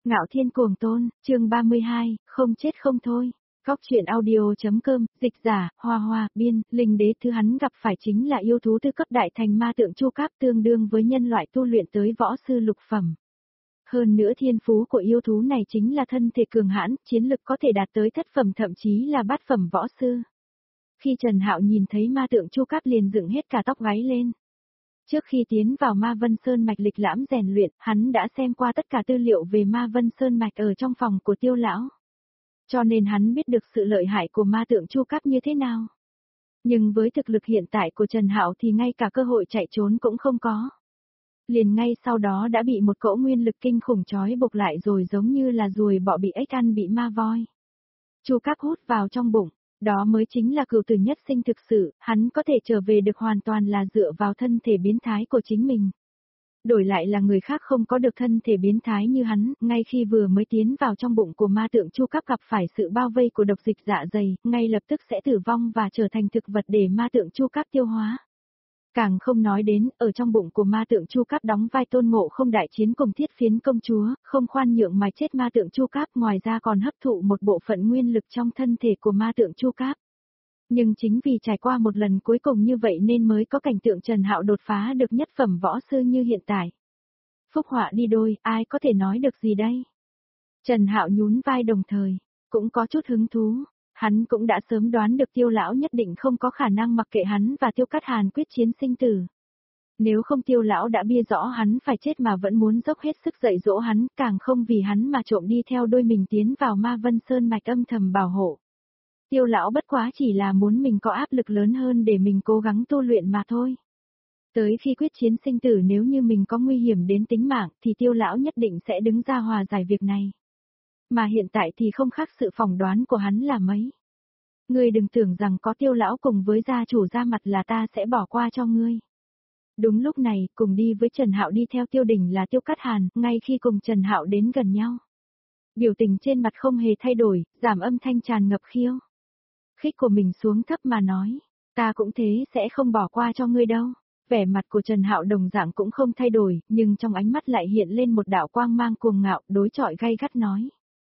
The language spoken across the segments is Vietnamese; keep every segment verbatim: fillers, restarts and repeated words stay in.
Ngạo Thiên Cuồng Tôn, chương ba mươi hai, không chết không thôi. Góc truyện audio.com, dịch giả, Hoa Hoa, biên, linh đế thứ hắn gặp phải chính là yêu thú tư cấp đại thành ma tượng Chu Cáp tương đương với nhân loại tu luyện tới võ sư lục phẩm. Hơn nữa thiên phú của yêu thú này chính là thân thể cường hãn, chiến lực có thể đạt tới thất phẩm thậm chí là bát phẩm võ sư. Khi Trần Hạo nhìn thấy ma tượng Chu Cáp liền dựng hết cả tóc gáy lên. Trước khi tiến vào Ma Vân Sơn Mạch lịch lãm rèn luyện, hắn đã xem qua tất cả tư liệu về Ma Vân Sơn Mạch ở trong phòng của Tiêu lão. Cho nên hắn biết được sự lợi hại của ma tượng Chu Cáp như thế nào. Nhưng với thực lực hiện tại của Trần Hạo thì ngay cả cơ hội chạy trốn cũng không có. Liền ngay sau đó đã bị một cỗ nguyên lực kinh khủng trói buộc lại rồi giống như là ruồi bọ bị ếch ăn bị ma voi. Chu Cáp hút vào trong bụng. Đó mới chính là cửu tử nhất sinh thực sự, hắn có thể trở về được hoàn toàn là dựa vào thân thể biến thái của chính mình. Đổi lại là người khác không có được thân thể biến thái như hắn, ngay khi vừa mới tiến vào trong bụng của ma tượng Chu Cáp gặp phải sự bao vây của độc dịch dạ dày, ngay lập tức sẽ tử vong và trở thành thực vật để ma tượng Chu Cáp tiêu hóa. Càng không nói đến, ở trong bụng của ma tượng Chu Cáp đóng vai Tôn Ngộ Không đại chiến cùng Thiết Phiến công chúa, không khoan nhượng mà chết ma tượng Chu Cáp, ngoài ra còn hấp thụ một bộ phận nguyên lực trong thân thể của ma tượng Chu Cáp. Nhưng chính vì trải qua một lần cuối cùng như vậy nên mới có cảnh tượng Trần Hạo đột phá được nhất phẩm võ sư như hiện tại. Phúc họa đi đôi, ai có thể nói được gì đây? Trần Hạo nhún vai đồng thời, cũng có chút hứng thú. Hắn cũng đã sớm đoán được Tiêu lão nhất định không có khả năng mặc kệ hắn và Tiêu Cát Hàn quyết chiến sinh tử. Nếu không Tiêu lão đã bia rõ hắn phải chết mà vẫn muốn dốc hết sức dạy dỗ hắn, càng không vì hắn mà trộm đi theo đôi mình tiến vào Ma Vân Sơn Mạch âm thầm bảo hộ. Tiêu lão bất quá chỉ là muốn mình có áp lực lớn hơn để mình cố gắng tu luyện mà thôi. Tới khi quyết chiến sinh tử nếu như mình có nguy hiểm đến tính mạng thì Tiêu lão nhất định sẽ đứng ra hòa giải việc này. Mà hiện tại thì không khác sự phỏng đoán của hắn là mấy. Ngươi đừng tưởng rằng có Tiêu lão cùng với gia chủ ra mặt là ta sẽ bỏ qua cho ngươi. Đúng lúc này, cùng đi với Trần Hạo đi theo Tiêu Đình là Tiêu Cát Hàn, ngay khi cùng Trần Hạo đến gần nhau. Biểu tình trên mặt không hề thay đổi, giảm âm thanh tràn ngập khiêu khích của mình xuống thấp mà nói, ta cũng thế sẽ không bỏ qua cho ngươi đâu. Vẻ mặt của Trần Hạo đồng dạng cũng không thay đổi, nhưng trong ánh mắt lại hiện lên một đạo quang mang cuồng ngạo, đối chọi gay gắt nói.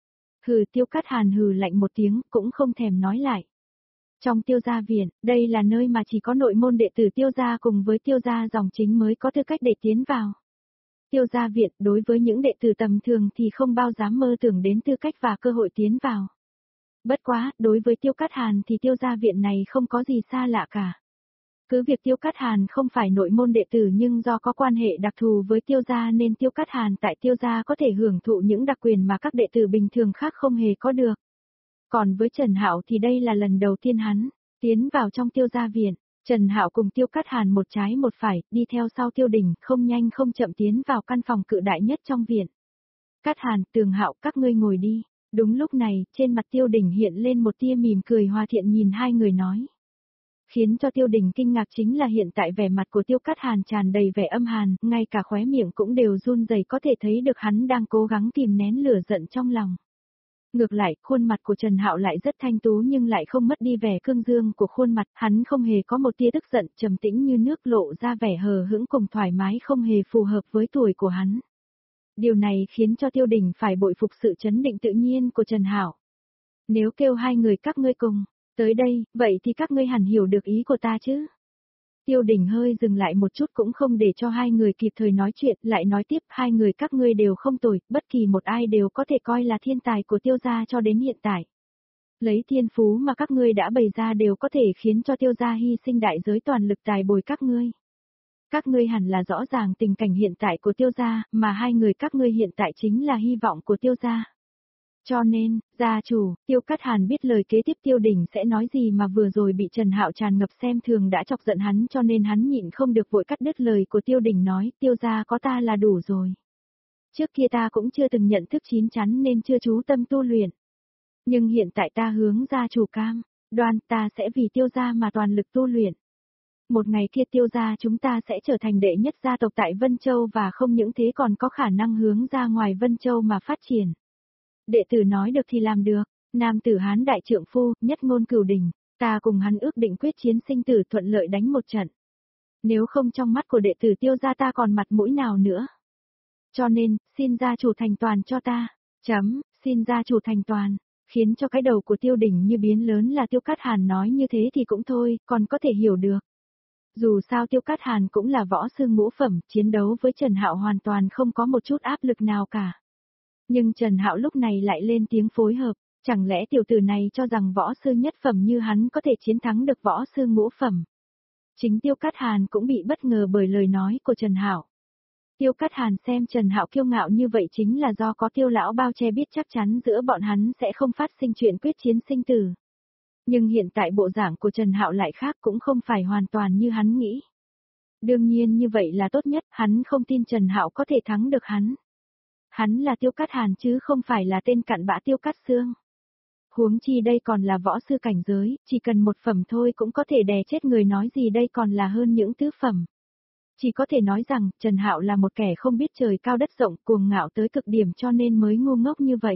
Hừ, Tiêu Cát Hàn hừ lạnh một tiếng, cũng không thèm nói lại. Trong Tiêu gia viện, đây là nơi mà chỉ có nội môn đệ tử Tiêu gia cùng với Tiêu gia dòng chính mới có tư cách để tiến vào. Tiêu gia viện đối với những đệ tử tầm thường thì không bao dám mơ tưởng đến tư cách và cơ hội tiến vào. Bất quá, đối với Tiêu Cát Hàn thì Tiêu gia viện này không có gì xa lạ cả. Cứ việc Tiêu Cát Hàn không phải nội môn đệ tử nhưng do có quan hệ đặc thù với Tiêu gia nên Tiêu Cát Hàn tại Tiêu gia có thể hưởng thụ những đặc quyền mà các đệ tử bình thường khác không hề có được. Còn với Trần Hạo thì đây là lần đầu tiên hắn tiến vào trong Tiêu gia viện. Trần Hạo cùng Tiêu Cát Hàn một trái một phải, đi theo sau Tiêu Đình, không nhanh không chậm tiến vào căn phòng cự đại nhất trong viện. Cát Hàn, Tường Hạo, các ngươi ngồi đi. Đúng lúc này, trên mặt Tiêu Đình hiện lên một tia mỉm cười hòa thiện nhìn hai người nói. Khiến cho Tiêu Đình kinh ngạc chính là hiện tại vẻ mặt của Tiêu Cát Hàn tràn đầy vẻ âm hàn, ngay cả khóe miệng cũng đều run rẩy, có thể thấy được hắn đang cố gắng kìm nén lửa giận trong lòng. Ngược lại, khuôn mặt của Trần Hạo lại rất thanh tú nhưng lại không mất đi vẻ cương dương của khuôn mặt, hắn không hề có một tia tức giận, trầm tĩnh như nước, lộ ra vẻ hờ hững cùng thoải mái không hề phù hợp với tuổi của hắn. Điều này khiến cho Tiêu Đình phải bội phục sự chấn định tự nhiên của Trần Hạo. Nếu kêu hai người các ngươi cùng tới đây, vậy thì các ngươi hẳn hiểu được ý của ta chứ. Tiêu Đình hơi dừng lại một chút cũng không để cho hai người kịp thời nói chuyện, lại nói tiếp, hai người các ngươi đều không tồi, bất kỳ một ai đều có thể coi là thiên tài của Tiêu gia cho đến hiện tại. Lấy thiên phú mà các ngươi đã bày ra đều có thể khiến cho Tiêu gia hy sinh đại giới toàn lực tài bồi các ngươi. Các ngươi hẳn là rõ ràng tình cảnh hiện tại của Tiêu gia, mà hai người các ngươi hiện tại chính là hy vọng của Tiêu gia. Cho nên, gia chủ, Tiêu Cát Hàn biết lời kế tiếp Tiêu Đình sẽ nói gì mà vừa rồi bị Trần Hạo tràn ngập xem thường đã chọc giận hắn cho nên hắn nhịn không được vội cắt đứt lời của Tiêu Đình nói, Tiêu gia có ta là đủ rồi. Trước kia ta cũng chưa từng nhận thức chín chắn nên chưa chú tâm tu luyện. Nhưng hiện tại ta hướng gia chủ cam, đoan ta sẽ vì Tiêu gia mà toàn lực tu luyện. Một ngày kia Tiêu gia chúng ta sẽ trở thành đệ nhất gia tộc tại Vân Châu và không những thế còn có khả năng hướng ra ngoài Vân Châu mà phát triển. Đệ tử nói được thì làm được, nam tử Hán đại trượng phu, nhất ngôn cửu đình, ta cùng hắn ước định quyết chiến sinh tử thuận lợi đánh một trận. Nếu không trong mắt của đệ tử Tiêu gia ta còn mặt mũi nào nữa. Cho nên, xin gia chủ thành toàn cho ta. Chấm, xin gia chủ thành toàn. Khiến cho cái đầu của Tiêu Đình như biến lớn là Tiêu Cát Hàn nói như thế thì cũng thôi, còn có thể hiểu được. Dù sao Tiêu Cát Hàn cũng là võ sư ngũ phẩm, chiến đấu với Trần Hạo hoàn toàn không có một chút áp lực nào cả. Nhưng Trần Hạo lúc này lại lên tiếng phối hợp, chẳng lẽ tiểu tử này cho rằng võ sư nhất phẩm như hắn có thể chiến thắng được võ sư ngũ phẩm. Chính Tiêu Cát Hàn cũng bị bất ngờ bởi lời nói của Trần Hạo. Tiêu Cát Hàn xem Trần Hạo kiêu ngạo như vậy chính là do có Tiêu lão bao che biết chắc chắn giữa bọn hắn sẽ không phát sinh chuyện quyết chiến sinh tử. Nhưng hiện tại bộ dạng của Trần Hạo lại khác, cũng không phải hoàn toàn như hắn nghĩ. Đương nhiên như vậy là tốt nhất, hắn không tin Trần Hạo có thể thắng được hắn. Hắn là Tiêu Cát Hàn chứ không phải là tên cặn bã Tiêu Cát Xương. Huống chi đây còn là võ sư cảnh giới, chỉ cần một phẩm thôi cũng có thể đè chết người, nói gì đây còn là hơn những tứ phẩm. Chỉ có thể nói rằng, Trần Hạo là một kẻ không biết trời cao đất rộng, cuồng ngạo tới cực điểm cho nên mới ngu ngốc như vậy.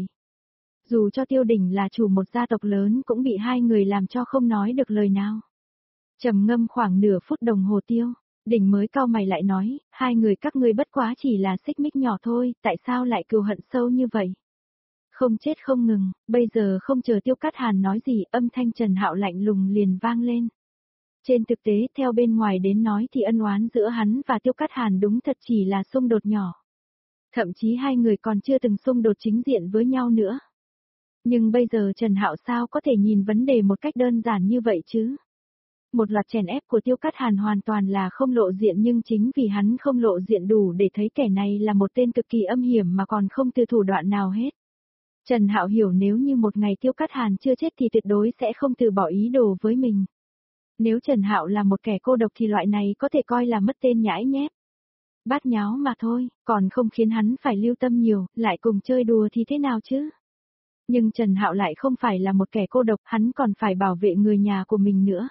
Dù cho Tiêu Đình là chủ một gia tộc lớn cũng bị hai người làm cho không nói được lời nào. Trầm ngâm khoảng nửa phút đồng hồ Tiêu Đình mới cau mày lại nói, hai người các ngươi bất quá chỉ là xích mích nhỏ thôi, tại sao lại cừu hận sâu như vậy? Không chết không ngừng, bây giờ không chờ Tiêu Cát Hàn nói gì, âm thanh Trần Hạo lạnh lùng liền vang lên. Trên thực tế, theo bên ngoài đến nói thì ân oán giữa hắn và Tiêu Cát Hàn đúng thật chỉ là xung đột nhỏ. Thậm chí hai người còn chưa từng xung đột chính diện với nhau nữa. Nhưng bây giờ Trần Hạo sao có thể nhìn vấn đề một cách đơn giản như vậy chứ? Một loạt chèn ép của Tiêu Cát Hàn hoàn toàn là không lộ diện, nhưng chính vì hắn không lộ diện đủ để thấy kẻ này là một tên cực kỳ âm hiểm mà còn không từ thủ đoạn nào hết. Trần Hạo hiểu nếu như một ngày Tiêu Cát Hàn chưa chết thì tuyệt đối sẽ không từ bỏ ý đồ với mình. Nếu Trần Hạo là một kẻ cô độc thì loại này có thể coi là mất tên nhãi nhép. Bát nháo mà thôi, còn không khiến hắn phải lưu tâm nhiều, lại cùng chơi đùa thì thế nào chứ? Nhưng Trần Hạo lại không phải là một kẻ cô độc, hắn còn phải bảo vệ người nhà của mình nữa.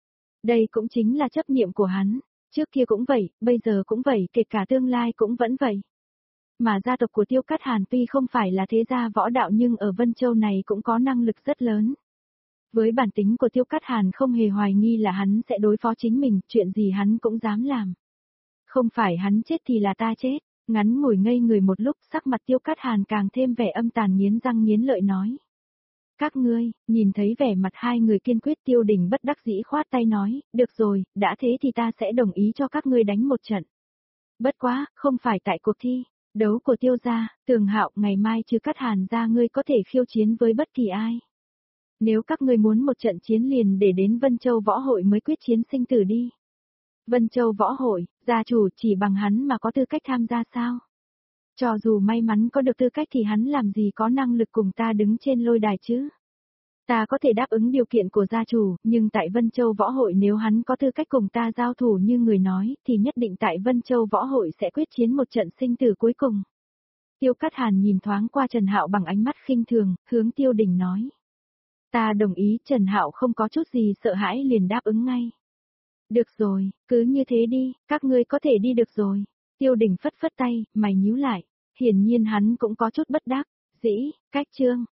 Đây cũng chính là chấp niệm của hắn, trước kia cũng vậy, bây giờ cũng vậy, kể cả tương lai cũng vẫn vậy. Mà gia tộc của Tiêu Cát Hàn tuy không phải là thế gia võ đạo nhưng ở Vân Châu này cũng có năng lực rất lớn. Với bản tính của Tiêu Cát Hàn không hề hoài nghi là hắn sẽ đối phó chính mình, chuyện gì hắn cũng dám làm. Không phải hắn chết thì là ta chết. Ngắn ngồi ngây người một lúc, sắc mặt Tiêu Cát Hàn càng thêm vẻ âm tàn, nghiến răng nghiến lợi nói. Các ngươi, nhìn thấy vẻ mặt hai người kiên quyết, Tiêu Đình bất đắc dĩ khoát tay nói, được rồi, đã thế thì ta sẽ đồng ý cho các ngươi đánh một trận. Bất quá, không phải tại cuộc thi đấu của Tiêu gia, Tường Hạo, ngày mai trừ Cát Hàn ra ngươi có thể khiêu chiến với bất kỳ ai. Nếu các ngươi muốn một trận chiến liền để đến Vân Châu Võ Hội mới quyết chiến sinh tử đi. Vân Châu Võ Hội, gia chủ chỉ bằng hắn mà có tư cách tham gia sao? Cho dù may mắn có được tư cách thì hắn làm gì có năng lực cùng ta đứng trên lôi đài chứ? Ta có thể đáp ứng điều kiện của gia chủ, nhưng tại Vân Châu Võ Hội nếu hắn có tư cách cùng ta giao thủ như người nói, thì nhất định tại Vân Châu Võ Hội sẽ quyết chiến một trận sinh tử cuối cùng. Tiêu Cát Hàn nhìn thoáng qua Trần Hạo bằng ánh mắt khinh thường, hướng Tiêu Đình nói. Ta đồng ý. Trần Hạo không có chút gì sợ hãi liền đáp ứng ngay. Được rồi, cứ như thế đi, các ngươi có thể đi được rồi. Tiêu Đình phất phất tay, mày nhíu lại. Hiển nhiên hắn cũng có chút bất đắc dĩ, cách chương.